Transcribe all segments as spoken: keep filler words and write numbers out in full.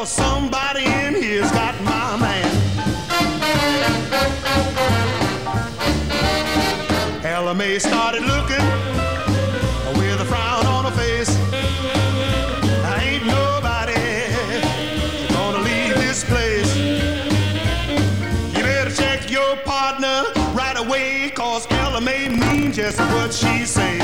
'cause somebody in here's got my man. Ella May started looking with a frown on her face. Ain't nobody gonna leave this place. You better check your partner right away, 'cause Ella May mean just what she say.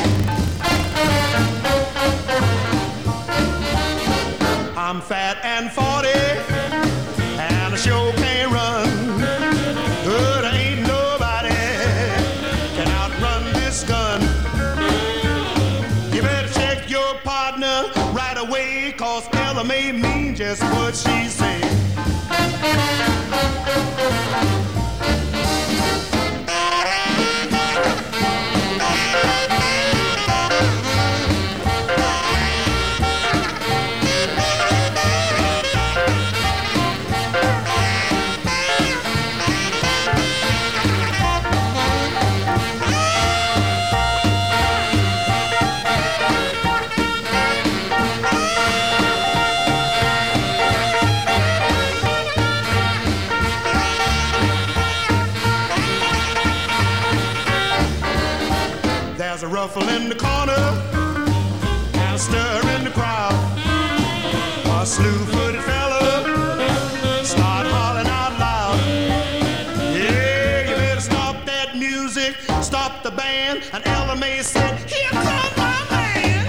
I'm fat and forty, and I sure can't run, but ain't nobody can outrun this gun. You better check your partner right away, 'cause Ella May mean just what she say. There's a ruffle in the corner and a stir in the crowd. A slew-footed fella start hollering out loud. Yeah, you better stop that music, stop the band. And Ella May said, here comes my man.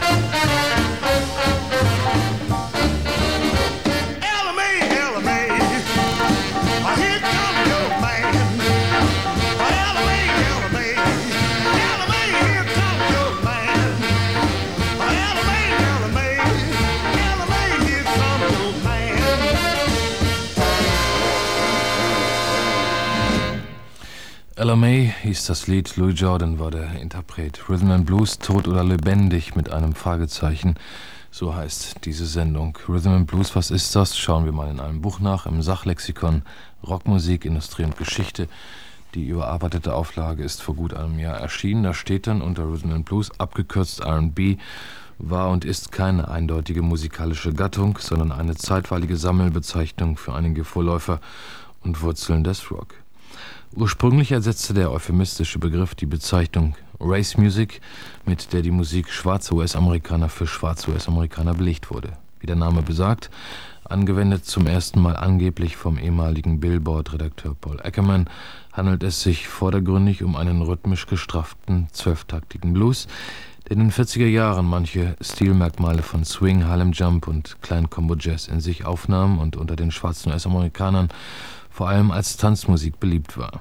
Ella May, Ella May, oh, here comes your man. Oh, Ella May, Ella May, Ella May, here comes your man. Oh, Ella May, Ella May, Ella May, here comes your man. Ella May hieß das Lied, Louis Jordan war der Interpret. Rhythm and Blues, tot oder lebendig mit einem Fragezeichen, so heißt diese Sendung. Rhythm and Blues, was ist das? Schauen wir mal in einem Buch nach, im Sachlexikon Rockmusik, Industrie und Geschichte. Die überarbeitete Auflage ist vor gut einem Jahr erschienen. Da steht dann unter Rhythm and Blues, abgekürzt R and B, war und ist keine eindeutige musikalische Gattung, sondern eine zeitweilige Sammelbezeichnung für einige Vorläufer und Wurzeln des Rock. Ursprünglich ersetzte der euphemistische Begriff die Bezeichnung Race Music, mit der die Musik schwarzer U S-Amerikaner für schwarze U S-Amerikaner belegt wurde. Wie der Name besagt, angewendet zum ersten Mal angeblich vom ehemaligen Billboard-Redakteur Paul Ackerman, handelt es sich vordergründig um einen rhythmisch gestrafften, zwölftaktigen Blues, der in den vierziger Jahren manche Stilmerkmale von Swing, Harlem Jump und Klein-Combo-Jazz in sich aufnahm und unter den schwarzen U S-Amerikanern vor allem als Tanzmusik beliebt war.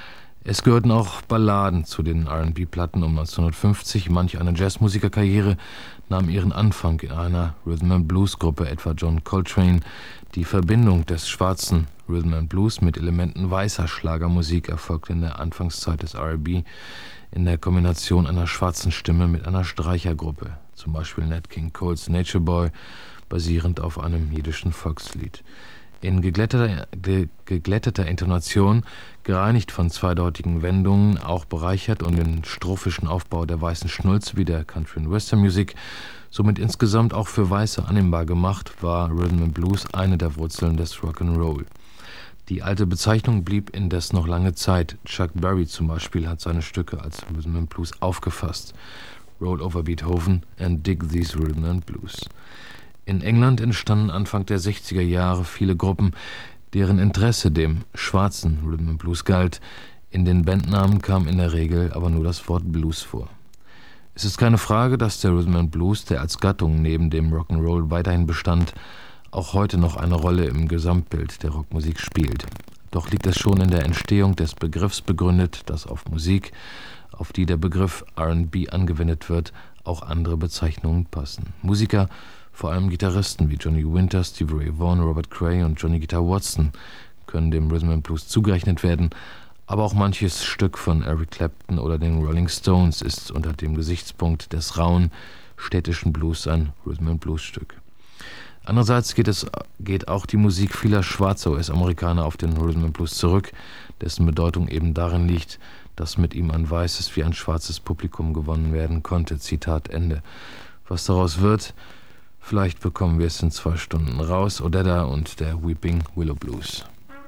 Es gehörten auch Balladen zu den R and B-Platten um neunzehnhundertfünfzig. Manch eine Jazzmusikerkarriere nahm ihren Anfang in einer Rhythm-and-Blues-Gruppe, etwa John Coltrane. Die Verbindung des schwarzen Rhythm-and-Blues mit Elementen weißer Schlagermusik erfolgte in der Anfangszeit des R and B in der Kombination einer schwarzen Stimme mit einer Streichergruppe, zum Beispiel Nat King Coles Nature Boy, basierend auf einem jiddischen Volkslied. In geglätteter, ge, geglätteter Intonation, gereinigt von zweideutigen Wendungen, auch bereichert und den strophischen Aufbau der weißen Schnulze wie der Country- und Western-Musik, somit insgesamt auch für Weiße annehmbar gemacht, war Rhythm and Blues eine der Wurzeln des Rock'n'Roll. Die alte Bezeichnung blieb indes noch lange Zeit. Chuck Berry zum Beispiel hat seine Stücke als Rhythm and Blues aufgefasst. Roll Over Beethoven and Dig These Rhythm and Blues. In England entstanden Anfang der sechziger Jahre viele Gruppen, deren Interesse dem schwarzen Rhythm and Blues galt. In den Bandnamen kam in der Regel aber nur das Wort Blues vor. Es ist keine Frage, dass der Rhythm and Blues, der als Gattung neben dem Rock'n'Roll weiterhin bestand, auch heute noch eine Rolle im Gesamtbild der Rockmusik spielt. Doch liegt es schon in der Entstehung des Begriffs begründet, dass auf Musik, auf die der Begriff R and B angewendet wird, auch andere Bezeichnungen passen. Musiker, vor allem Gitarristen wie Johnny Winter, Stevie Ray Vaughan, Robert Cray und Johnny Guitar Watson können dem Rhythm and Blues zugerechnet werden, aber auch manches Stück von Eric Clapton oder den Rolling Stones ist unter dem Gesichtspunkt des rauen, städtischen Blues ein Rhythm and Blues Stück. Andererseits geht, es, geht auch die Musik vieler schwarzer U S-Amerikaner auf den Rhythm and Blues zurück, dessen Bedeutung eben darin liegt, dass mit ihm ein weißes wie ein schwarzes Publikum gewonnen werden konnte. Zitat Ende. Was daraus wird, Vielleicht bekommen wir es in zwei Stunden raus. Odetta und der Weeping Willow Blues.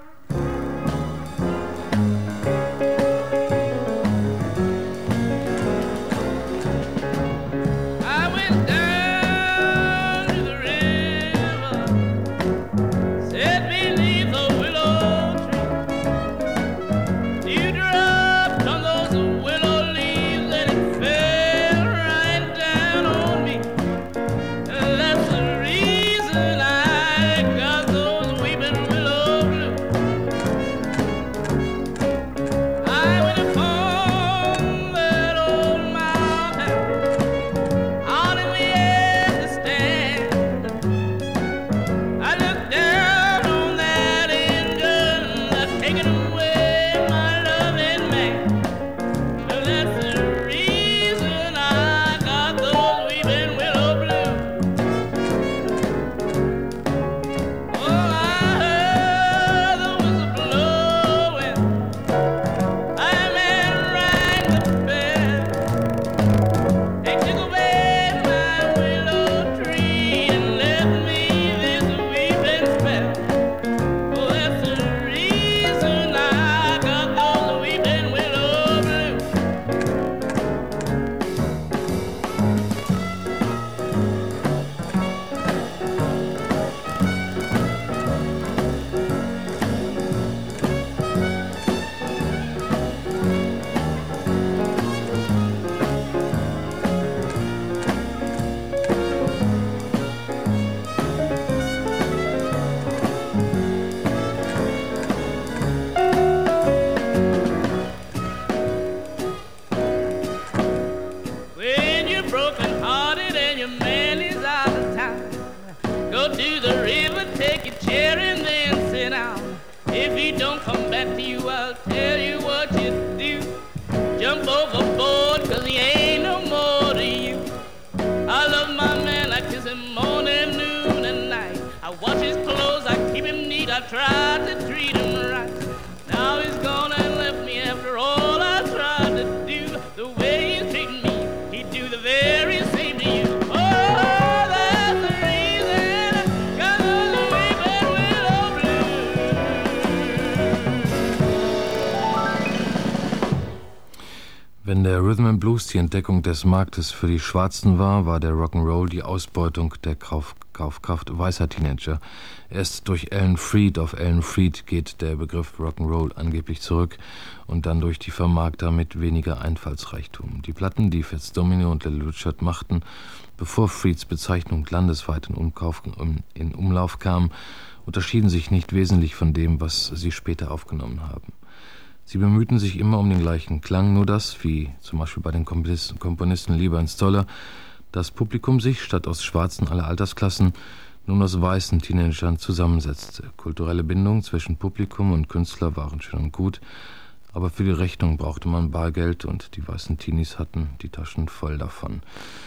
Wenn der Rhythm and Blues die Entdeckung des Marktes für die Schwarzen war, war der Rock'n'Roll die Ausbeutung der Kauf Kaufkraft weißer Teenager. Erst durch Alan Freed, auf Alan Freed geht der Begriff Rock'n'Roll angeblich zurück und dann durch die Vermarkter mit weniger Einfallsreichtum. Die Platten, die Fats Domino und Little Richard machten, bevor Freeds Bezeichnung landesweit in, Umkauf, in Umlauf kam, unterschieden sich nicht wesentlich von dem, was sie später aufgenommen haben. Sie bemühten sich immer um den gleichen Klang, nur dass, wie zum Beispiel bei den Komponisten, Komponisten Lieber und Stoller, das Publikum sich, statt aus Schwarzen aller Altersklassen, nun aus weißen Teenagern zusammensetzte. Kulturelle Bindungen zwischen Publikum und Künstler waren schön und gut, aber für die Rechnung brauchte man Bargeld und die weißen Teenies hatten die Taschen voll davon.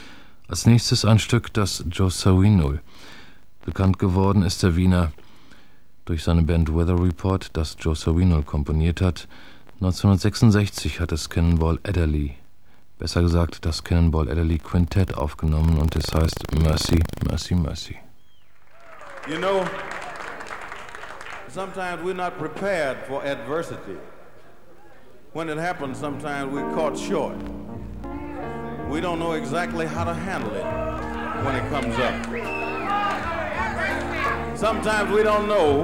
Als nächstes ein Stück, das Joe Zawinul. Bekannt geworden ist der Wiener durch seine Band Weather Report, das Joe Zawinul komponiert hat. neunzehnhundertsechsundsechzig hat es Cannonball Adderley, besser gesagt das Cannonball Adderley Quintett aufgenommen und es heißt Mercy, Mercy, Mercy. You know, sometimes we're not prepared for adversity. When it happens, sometimes we're caught short. We don't know exactly how to handle it when it comes up. Sometimes we don't know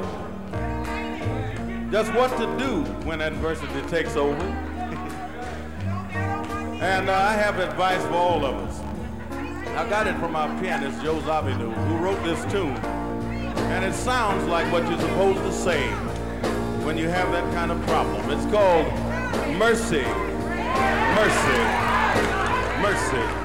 just what to do when adversity takes over. And uh, I have advice for all of us. I got it from our pianist, Joe Zawinul, who wrote this tune. And it sounds like what you're supposed to say when you have that kind of problem. It's called Mercy, Mercy, Mercy.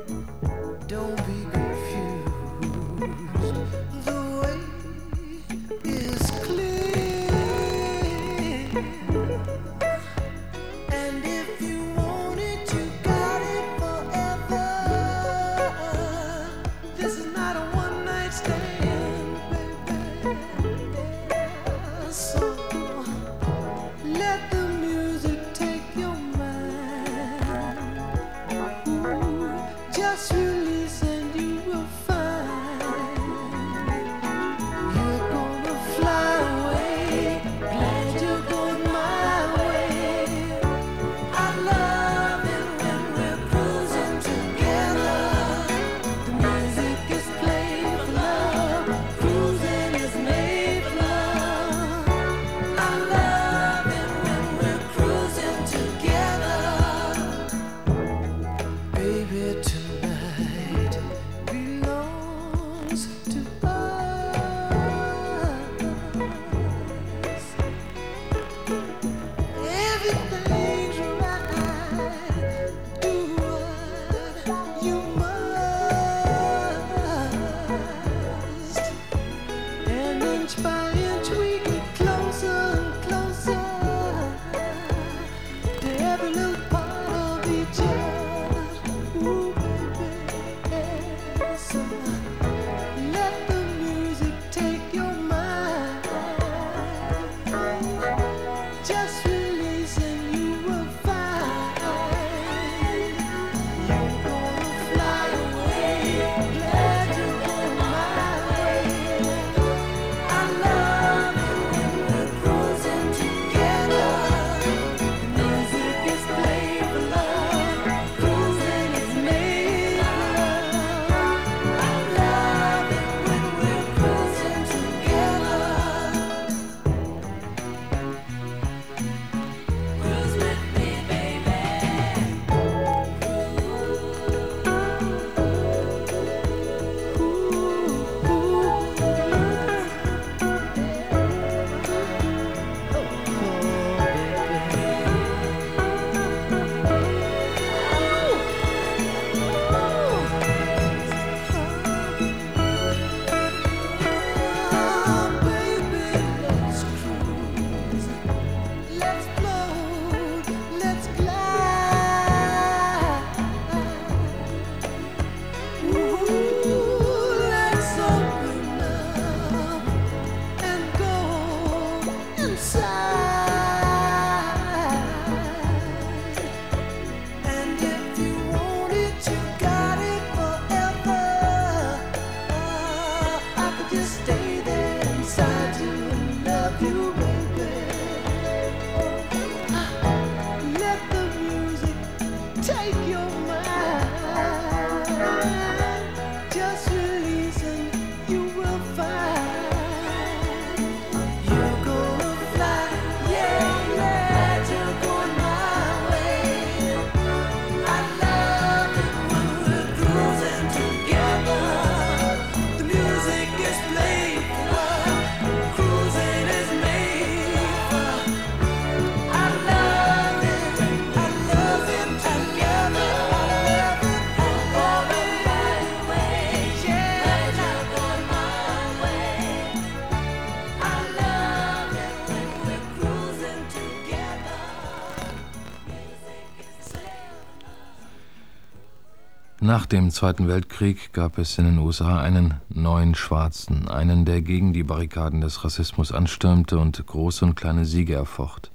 Nach dem Zweiten Weltkrieg gab es in den U S A einen neuen Schwarzen, einen, der gegen die Barrikaden des Rassismus anstürmte und große und kleine Siege erfocht.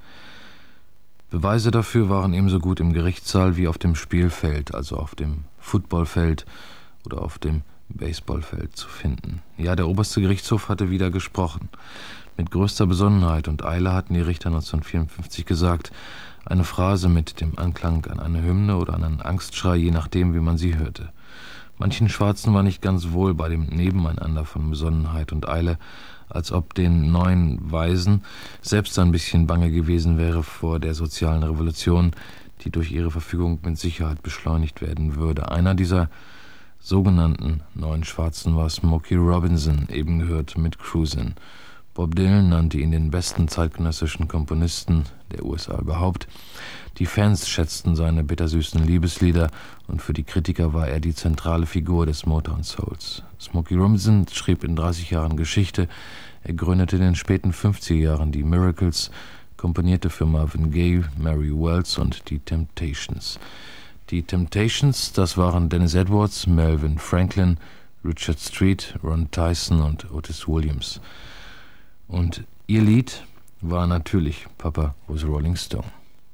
Beweise dafür waren ebenso gut im Gerichtssaal wie auf dem Spielfeld, also auf dem Footballfeld oder auf dem Baseballfeld zu finden. Ja, der oberste Gerichtshof hatte wieder gesprochen. Mit größter Besonnenheit und Eile hatten die Richter neunzehnhundertvierundfünfzig gesagt, eine Phrase mit dem Anklang an eine Hymne oder an einen Angstschrei, je nachdem, wie man sie hörte. Manchen Schwarzen war nicht ganz wohl bei dem Nebeneinander von Besonnenheit und Eile, als ob den neuen Weisen selbst ein bisschen bange gewesen wäre vor der sozialen Revolution, die durch ihre Verfügung mit Sicherheit beschleunigt werden würde. Einer dieser sogenannten neuen Schwarzen war Smokey Robinson, eben gehört mit Cruisin'. Bob Dylan nannte ihn den besten zeitgenössischen Komponisten der U S A überhaupt. Die Fans schätzten seine bittersüßen Liebeslieder und für die Kritiker war er die zentrale Figur des Motown Souls. Smokey Robinson schrieb in dreißig Jahren Geschichte. Er gründete in den späten fünfziger Jahren die Miracles, komponierte für Marvin Gaye, Mary Wells und die Temptations. Die Temptations, das waren Dennis Edwards, Melvin Franklin, Richard Street, Ron Tyson und Otis Williams. Und ihr Lied war natürlich Papa was a Rolling Stone.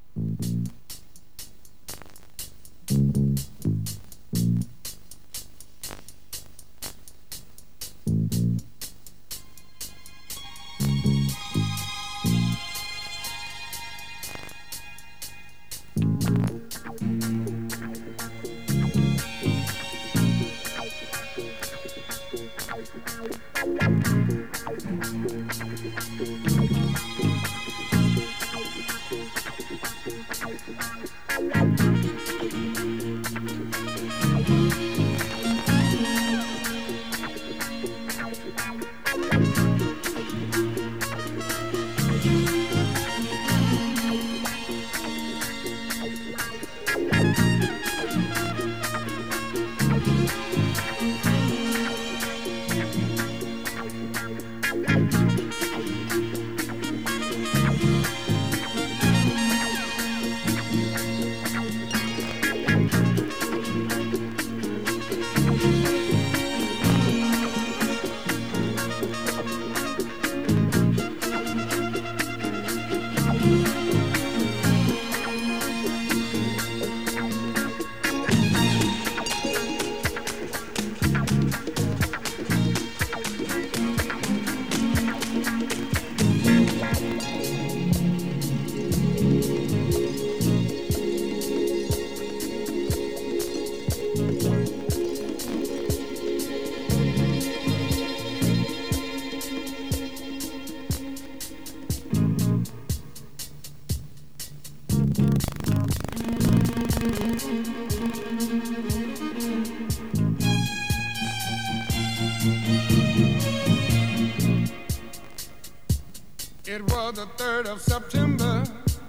It was the third of September.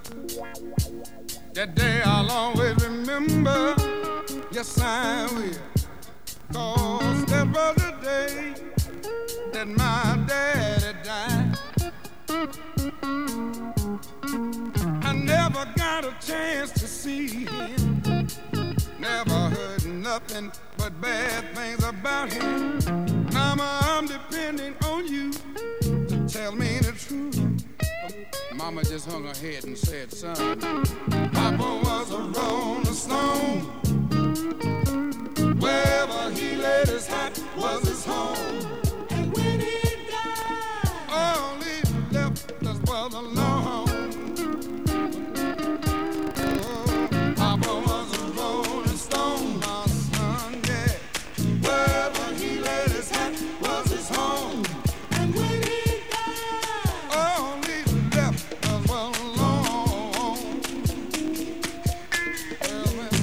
That day I'll always remember. Yes, I will. 'Cause that was the day that my daddy died. I never got a chance to see him. Never heard nothing but bad things about him. Mama, I'm depending on you to tell me the truth. Mama just hung her head and said, son, Papa was a rolling stone. Wherever he laid his hat was his home. And when he died, all he left us was alone. Oh, Papa was a rolling stone, my son, yeah. Wherever he laid his hat was his home. And when he died, all he left us was alone. Well, well.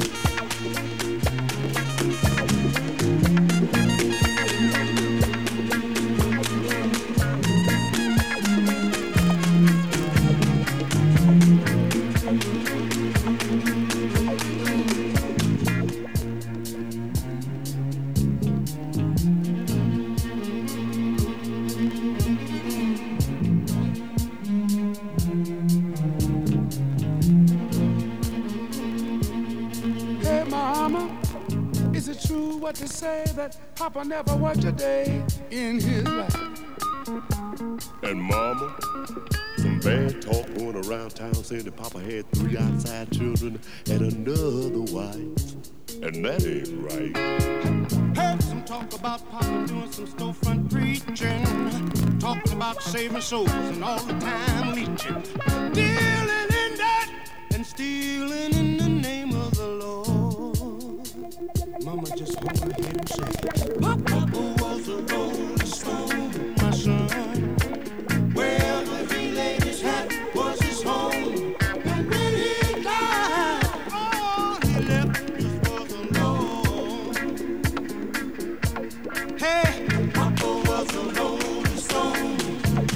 Hey, Mama, is it true what they say that Papa never worked a day in his life? And Mama, some bad talk going around town saying that Papa had three outside children and another wife. And that ain't right. Heard some talk about Papa doing some storefront preaching, talking about saving souls and all the time leeching, dealing in that and stealing in the name of the Lord. Mama just hung her head and said, Papa was a rolling stone, my son. Wherever he laid his hat was his home. And when he died, all he left us was alone. Hey, Papa was a rolling stone.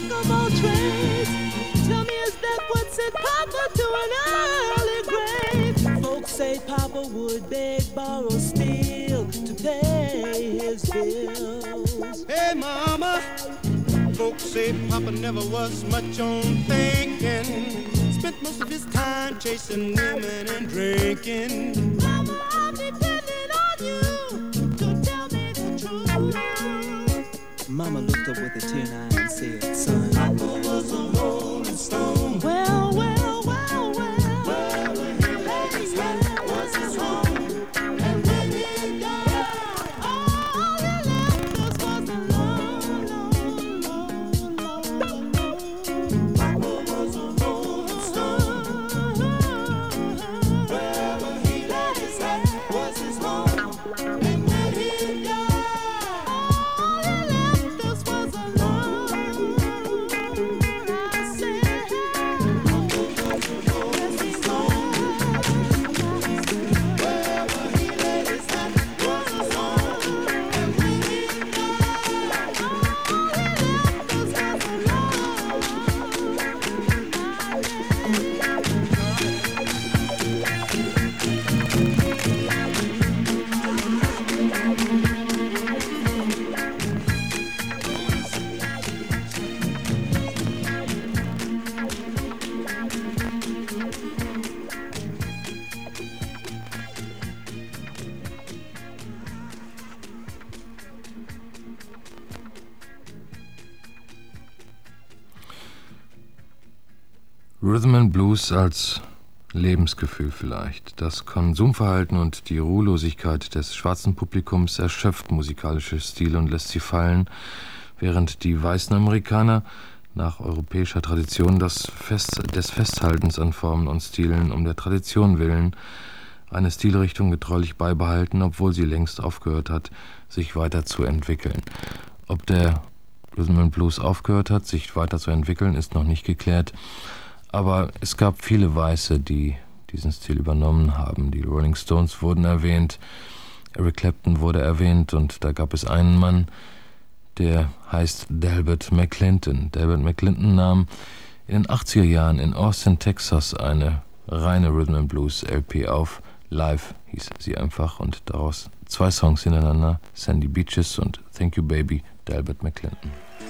jack of all trades. Tell me, is that what sent Papa to an early grave? Folks say Papa would beg, borrow, steal to pay his bills. Hey, Mama, folks say Papa never was much on thinking. Spent most of his time chasing women and drinking. Mama, I'm depending on you to tell me the truth. Mama looked up with a tear in her eye and said, son, Papa was a rolling stone. Well, well, well, well. Well, when he laid his head was his home. And when he died, all he left us was alone, alone, alone, alone. Papa was a rolling stone. Well, when he laid his head was his home. And when he died, All he left us was alone. I said, yes, he's home. Well, when he laid his head was his home. And when he died, all he left us was alone. Rhythm and Blues als Lebensgefühl vielleicht. Das Konsumverhalten und die Ruhelosigkeit des schwarzen Publikums erschöpft musikalische Stile und lässt sie fallen, während die weißen Amerikaner nach europäischer Tradition das Fest, des Festhaltens an Formen und Stilen um der Tradition willen eine Stilrichtung getreulich beibehalten, obwohl sie längst aufgehört hat, sich weiterzuentwickeln. Ob der Rhythm and Blues aufgehört hat, sich weiterzuentwickeln, ist noch nicht geklärt. Aber es gab viele Weiße, die diesen Stil übernommen haben. Die Rolling Stones wurden erwähnt, Eric Clapton wurde erwähnt und da gab es einen Mann, der heißt Delbert McClinton. Delbert McClinton nahm in den achtziger Jahren in Austin, Texas eine reine Rhythm and Blues L P auf. Live hieß sie einfach und daraus zwei Songs hintereinander, Sandy Beaches und Thank You Baby, Delbert McClinton.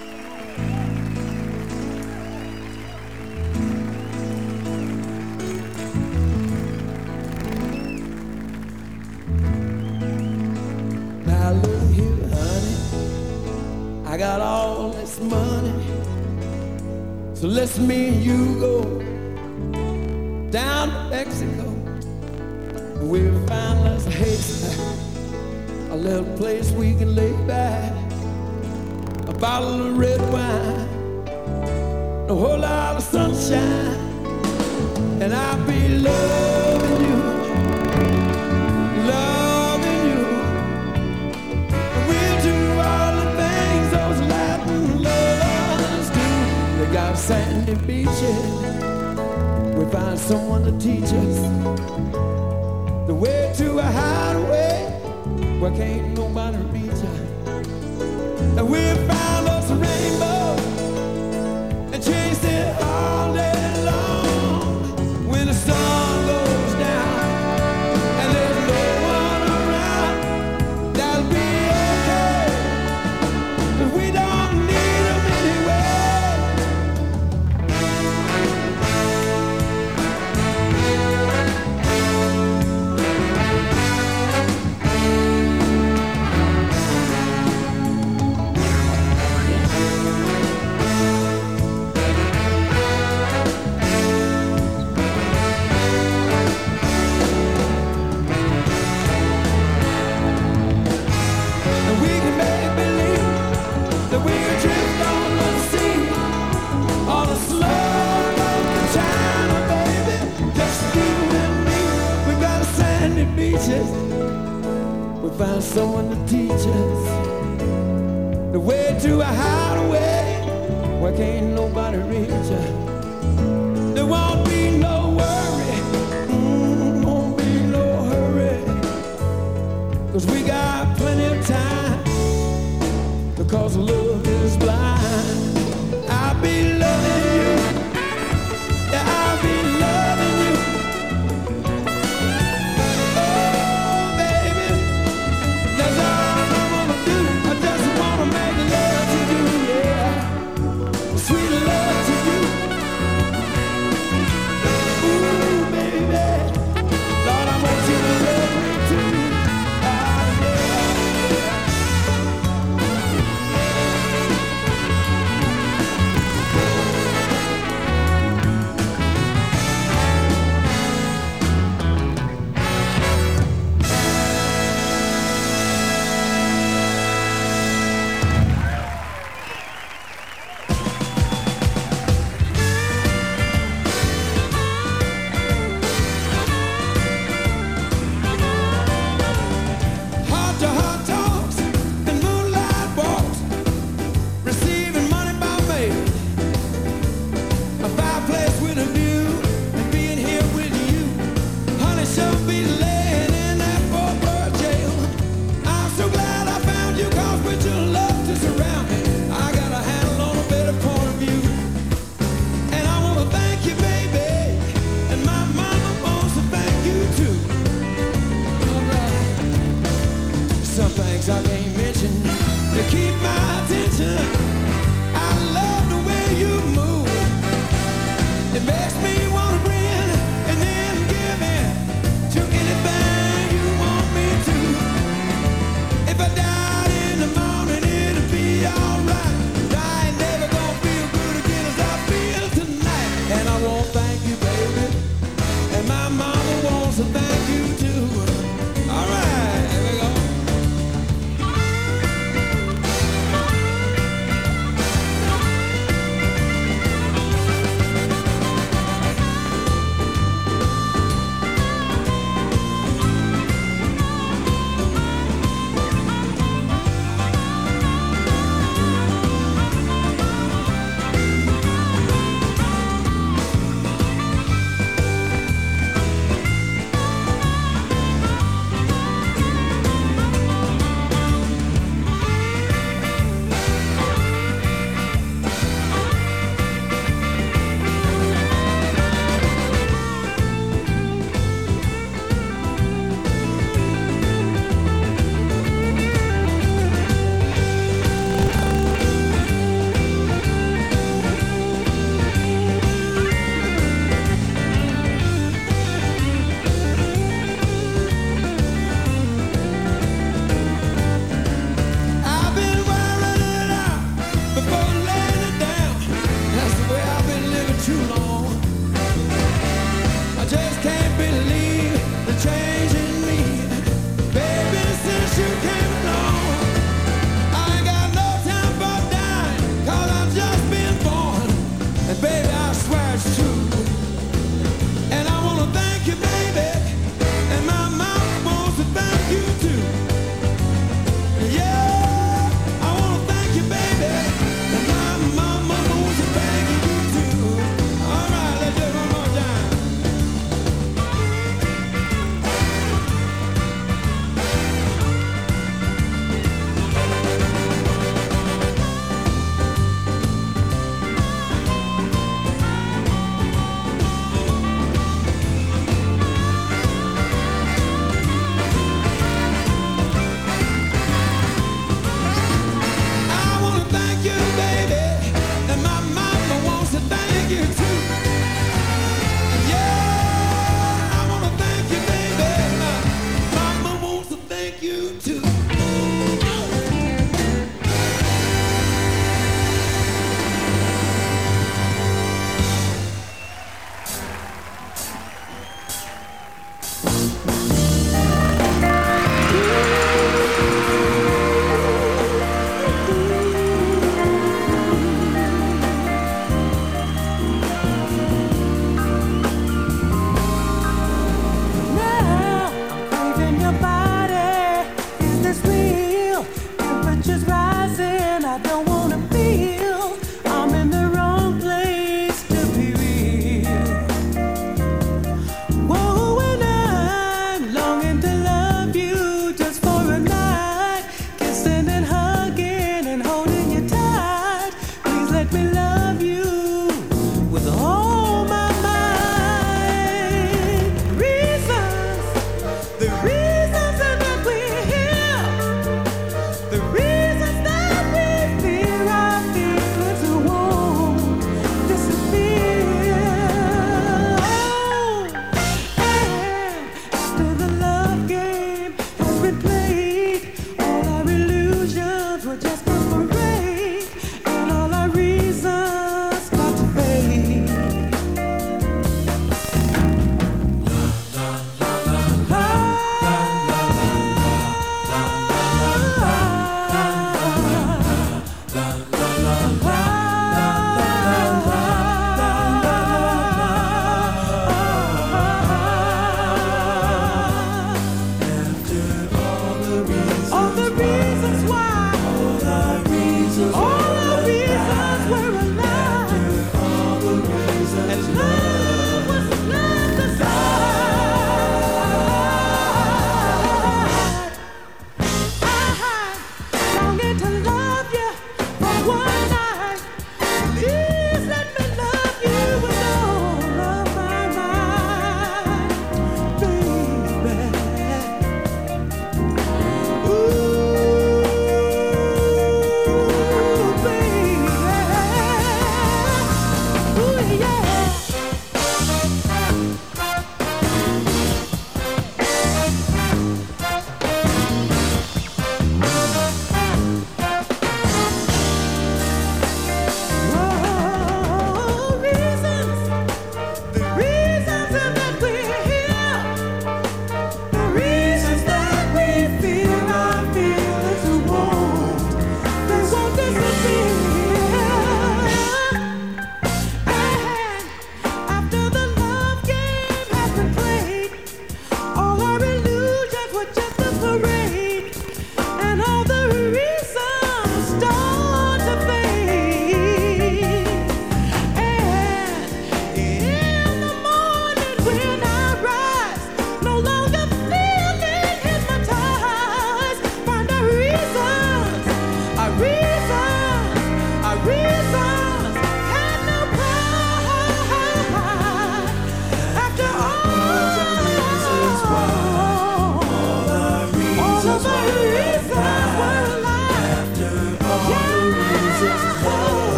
Now look here, honey, I got all this money, so let's me and you go down to Mexico. We'll find us a haystack, a little place we can lay back, a bottle of red wine, a whole lot of sunshine, and I'll be loving you, loving you. We'll do all the things those Latin lovers do. They got sandy beaches, we find someone to teach us the way to a hideaway where can't nobody reach us. And we'll find us a rainbow and chase it all day long. When the sun goes down and there's no one around, that'll be okay, 'cause we don't need them anyway. We find someone to teach us the way to a hideaway where can't nobody reach us. There won't be no worry, mm, won't be no hurry, 'cause we got plenty of time, because love is blind. I'll be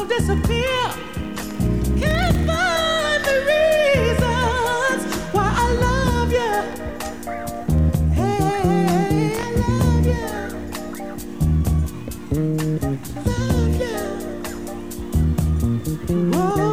don't disappear. Can't find the reasons why I love you. Hey, I love you. Love you. Oh,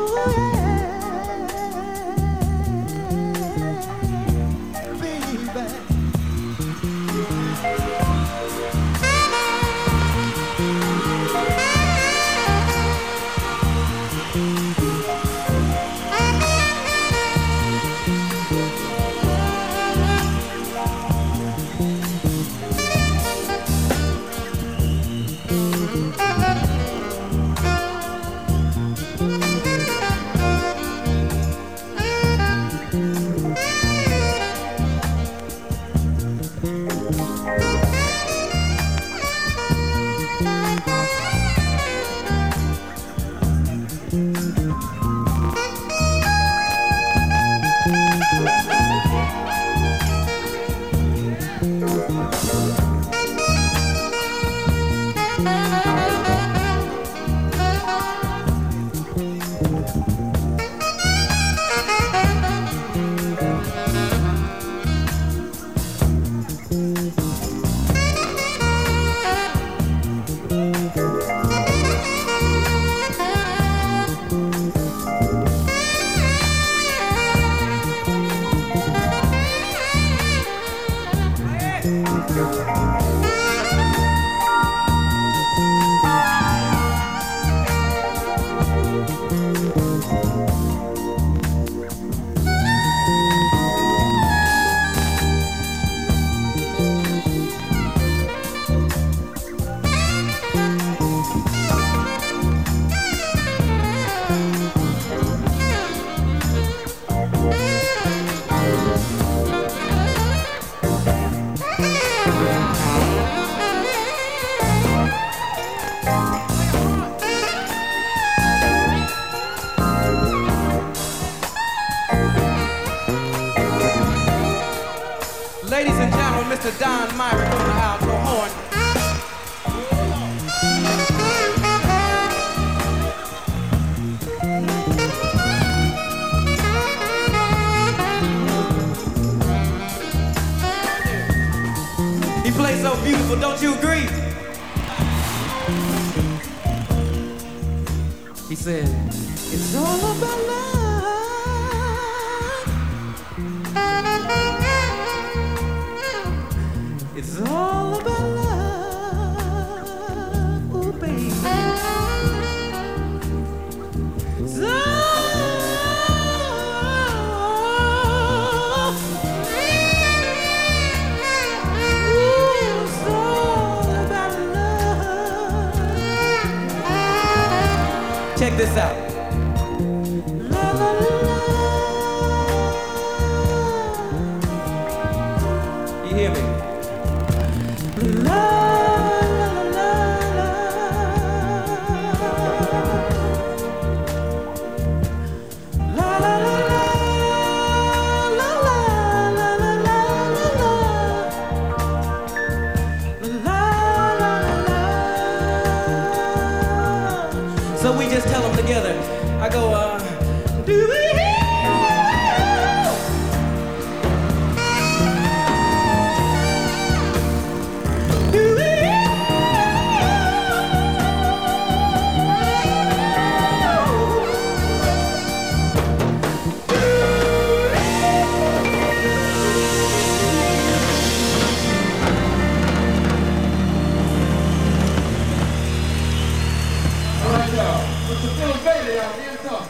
ladies and gentlemen, Mister Don Myrick on the alto horn. He plays so beautiful, don't you agree? He said, it's all about love. It's all about love, oh baby. So, ooh, it's all about love. Check this out. La, la, la, la. You hear me? So we just tell them together. I go, uh, do we hear? Do we hear? All right, y'all. Mister Phil Bailey out here talking.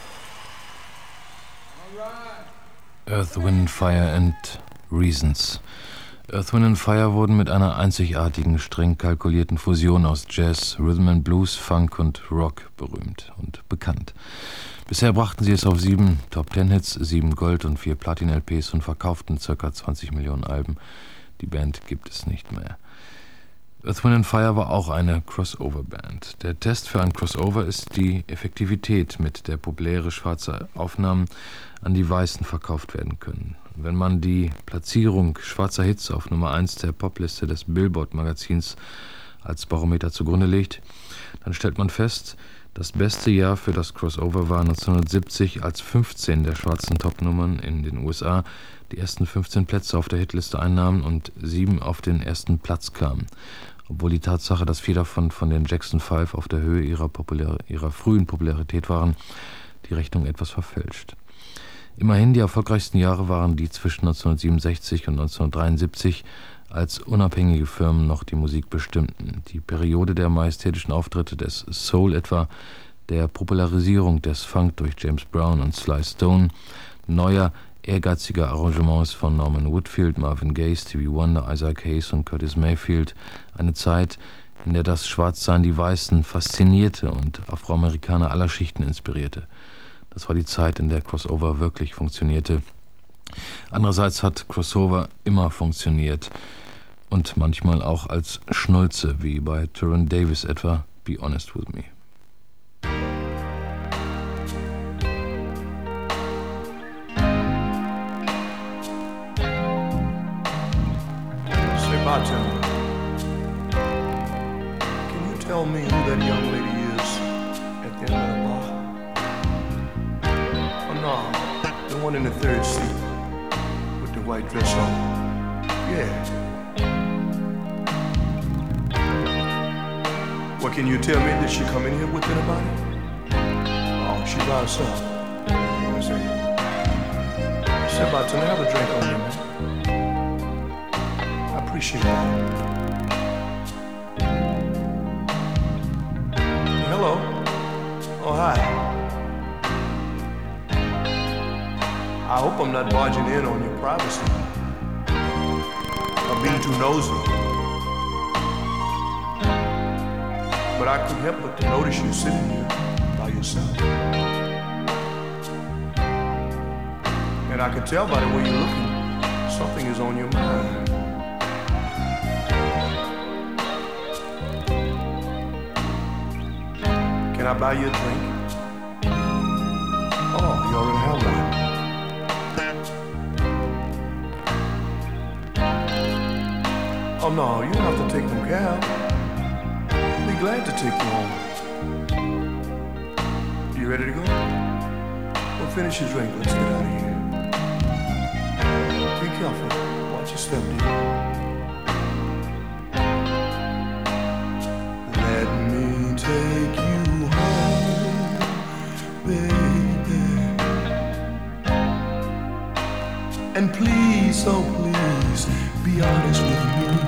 All right. Earth, Wind, Fire and Reasons. Earth, Wind and Fire wurden mit einer einzigartigen, streng kalkulierten Fusion aus Jazz, Rhythm and Blues, Funk und Rock berühmt und bekannt. Bisher brachten sie es auf sieben Top-Ten-Hits, sieben Gold- und vier Platin-L Ps und verkauften ca. zwanzig Millionen Alben. Die Band gibt es nicht mehr. Earth, Wind and Fire war auch eine Crossover-Band. Der Test für ein Crossover ist die Effektivität, mit der populäre schwarze Aufnahmen an die Weißen verkauft werden können. Wenn man die Platzierung schwarzer Hits auf Nummer eins der Popliste des Billboard-Magazins als Barometer zugrunde legt, dann stellt man fest, Das beste Jahr für das Crossover war neunzehnhundertsiebzig, als fünfzehn der schwarzen Topnummern in den U S A die ersten fünfzehn Plätze auf der Hitliste einnahmen und sieben auf den ersten Platz kamen, obwohl die Tatsache, dass vier davon von den Jackson Five auf der Höhe ihrer, populär, ihrer frühen Popularität waren, die Rechnung etwas verfälscht. Immerhin, die erfolgreichsten Jahre waren die zwischen neunzehnhundertsiebenundsechzig und neunzehnhundertdreiundsiebzig, als unabhängige Firmen noch die Musik bestimmten. Die Periode der majestätischen Auftritte des Soul etwa, der Popularisierung des Funk durch James Brown und Sly Stone, neuer, ehrgeiziger Arrangements von Norman Whitfield, Marvin Gaye, Stevie Wonder, Isaac Hayes und Curtis Mayfield, eine Zeit, in der das Schwarzsein die Weißen faszinierte und Afroamerikaner aller Schichten inspirierte. Das war die Zeit, in der Crossover wirklich funktionierte. Andererseits hat Crossover immer funktioniert und manchmal auch als Schnulze, wie bei Turin Davis etwa, Be Honest With Me. Say, bartender, can you tell me who that young lady is at the end of the bar? Oh no, the one in the third seat with the white dress on. Yeah. Well, can you tell me, did she come in here with anybody? Oh, she by herself. Let me see. Say, bartender, have a drink on you, man. I appreciate that. Hello. Oh, hi. I hope I'm not barging in on your privacy. I'm being too nosy. But I couldn't help but to notice you sitting here by yourself. And I can tell by the way you're looking, something is on your mind. Can I buy you a drink? Oh, you already have one. Oh no, you don't have to take no cab. Glad to take you home. You ready to go? Well, finish your drink. Let's get out of here. Be careful. Watch your step, dear. Let me take you home, baby. And please, oh please, be honest with me.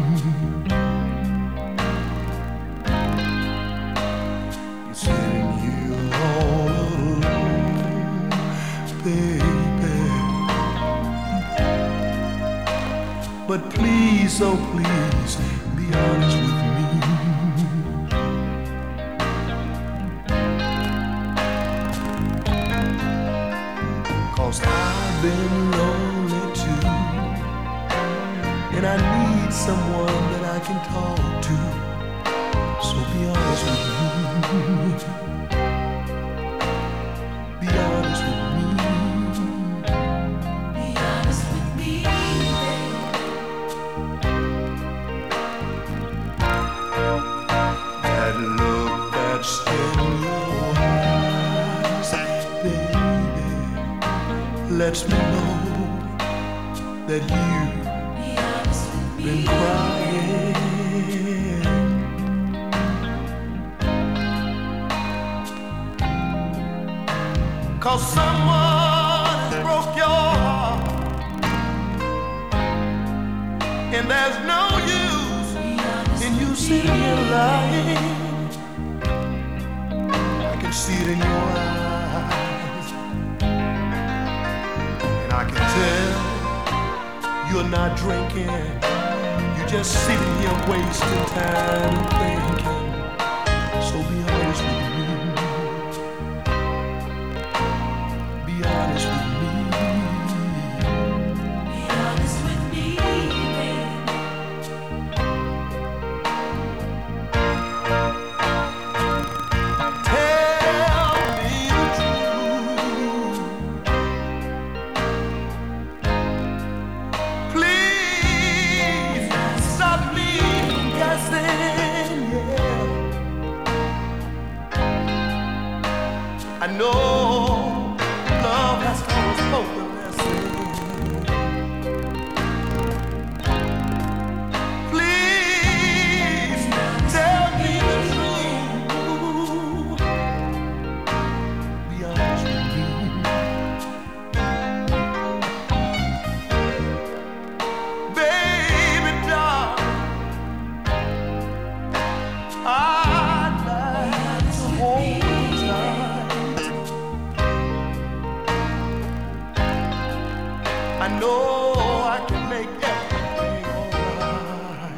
But please, oh please, be honest with me. Cause I've been lonely too, and I need someone that I can talk to. So be honest with me. Be honest with me. Lets me know that you've been crying. Cause someone has broke your heart, and there's no use in you sitting here lying. I can see it in your eyes. I can tell you're not drinking. You're just sitting here wasting time thinking. So be honest with me. Be honest with me. Be honest with me, baby. Tell me the truth. Please stop me from guessing. Yeah. I know love has caused both of us. Please tell me the truth. Be honest with me. Baby, darling, I'd like to hold you tight. I know I can make everything alright.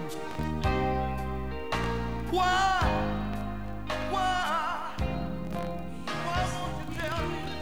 Why? Why? Why won't you tell me the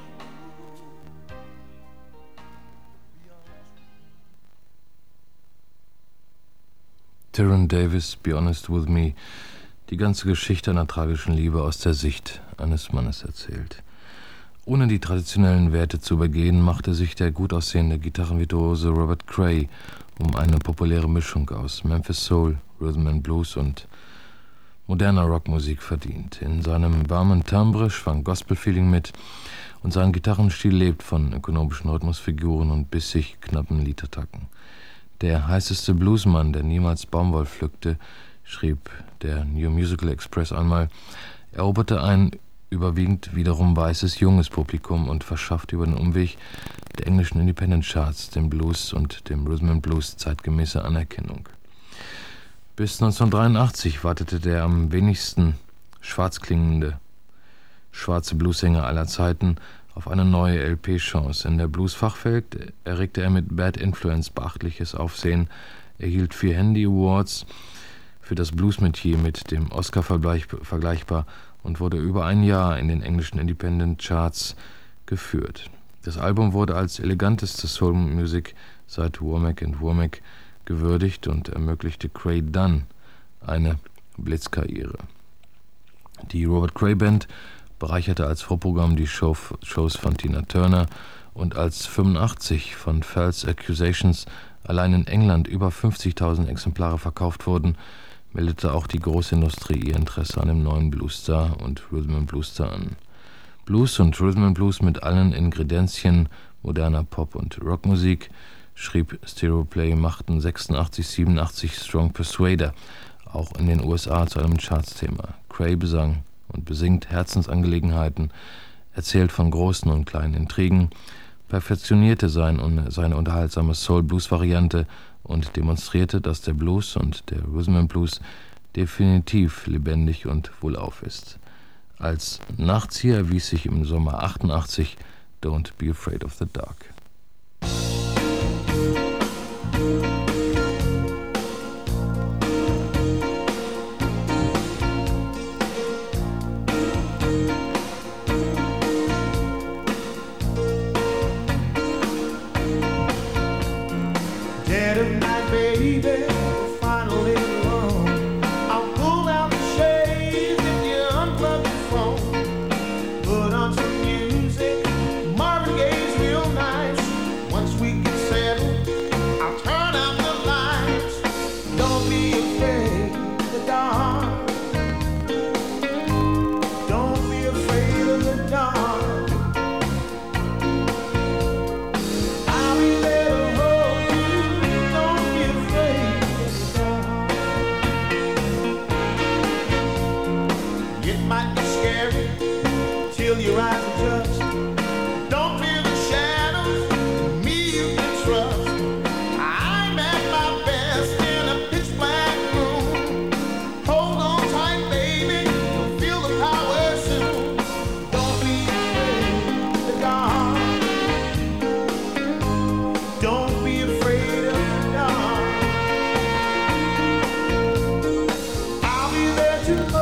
Tyron Davis, Be Honest With Me. Die ganze Geschichte einer tragischen Liebe aus der Sicht eines Mannes erzählt. Ohne die traditionellen Werte zu übergehen, machte sich der gut aussehende Gitarrenvirtuose Robert Cray um eine populäre Mischung aus Memphis Soul, Rhythm and Blues und moderner Rockmusik verdient. In seinem warmen Timbre schwang Gospel-Feeling mit und sein Gitarrenstil lebt von ökonomischen Rhythmusfiguren und bissig knappen Liedertacken. Der heißeste Bluesmann, der niemals Baumwoll pflückte, schrieb der New Musical Express einmal, eroberte ein überwiegend wiederum weißes, junges Publikum und verschaffte über den Umweg der englischen Independent Charts dem Blues und dem Rhythm and Blues zeitgemäße Anerkennung. Bis neunzehnhundertdreiundachtzig wartete der am wenigsten schwarz klingende schwarze Bluessänger aller Zeiten auf eine neue L P-Chance. In der Blues-Fachwelt erregte er mit Bad Influence beachtliches Aufsehen, erhielt vier Handy Awards für das Blues-Metier mit dem Oscar vergleichbar und wurde über ein Jahr in den englischen Independent Charts geführt. Das Album wurde als eleganteste Soul-Musik seit Womack and Womack gewürdigt und ermöglichte Cray Dunn eine Blitzkarriere. Die Robert Cray Band bereicherte als Vorprogramm die Show, Shows von Tina Turner und als fünfundachtzig von False Accusations allein in England über fünfzigtausend Exemplare verkauft wurden, meldete auch die Großindustrie ihr Interesse an dem neuen Bluesstar und Rhythm and Bluesstar an. Blues und Rhythm and Blues mit allen Ingredienzien moderner Pop- und Rockmusik, schrieb Stereoplay, machten sechsundachtzig, siebenundachtzig Strong Persuader auch in den U S A zu einem Chartsthema. Cray besang und besingt Herzensangelegenheiten, erzählt von großen und kleinen Intrigen, perfektionierte sein, seine unterhaltsame Soul-Blues-Variante und demonstrierte, dass der Blues und der Rhythm and Blues definitiv lebendig und wohlauf ist. Als Nachzieher erwies sich im Sommer achtundachtzig Don't Be Afraid of the Dark. Dead of night, baby, finally alone. I'll pull down the shades if you unplug your phone. Put on some music, Marvin Gaye's real nice. Once we get settled, I'll turn out the lights. Don't be afraid of the dark. Don't be afraid of the dark. I'll be there to hold you. Don't be afraid of the dark. It might be scary till your eyes adjust. Don't fear the shadows, me you can trust. I'm at my best in a pitch black room. Hold on tight, baby, you'll feel the power soon. Don't be afraid of the dark. Don't be afraid of the dark. I'll be there to